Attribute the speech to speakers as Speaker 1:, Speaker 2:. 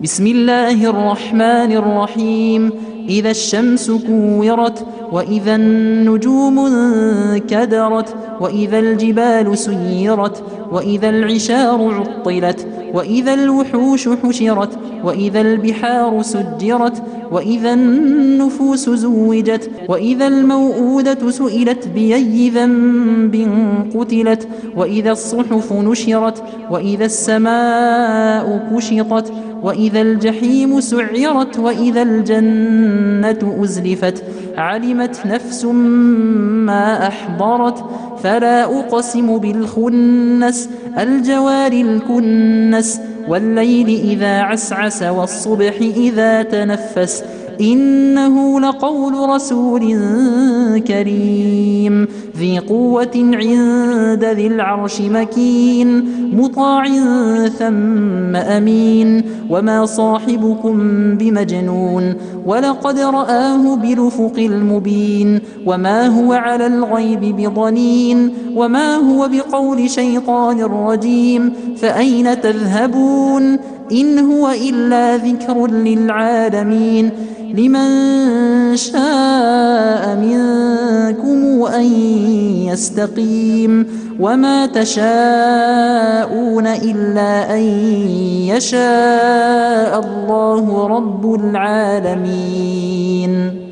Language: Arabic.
Speaker 1: بسم الله الرحمن الرحيم. إذا الشمس كورت، وإذا النجوم انكدرت، وإذا الجبال سيرت، وإذا العشار عطلت، وإذا الوحوش حشرت، وإذا البحار سجرت، وإذا النفوس زوجت، وإذا الموءودة سئلت بأي ذنب قتلت، وإذا الصحف نشرت، وإذا السماء كشطت، وإذا الجحيم سعرت، وإذا الجنة أزلفت. علمت نفس ما أحضرت. فلا أقسم بالخنس، الجوار الكنس، والليل إذا عسعس، والصبح إذا تنفس. إنه لقول رسول كريم ذي قوة عند ذي العرش مكين، مطاع ثم أمين. وما صاحبكم بمجنون، ولقد رآه بالأفق المبين. وما هو على الغيب بضنين، وما هو بقول شيطان رجيم. فأين تذهبون؟ إن هو إلا ذكر للعالمين. لمن شاء منكم أن يستقيم. وما تشاءون إلا أن يشاء الله رب العالمين.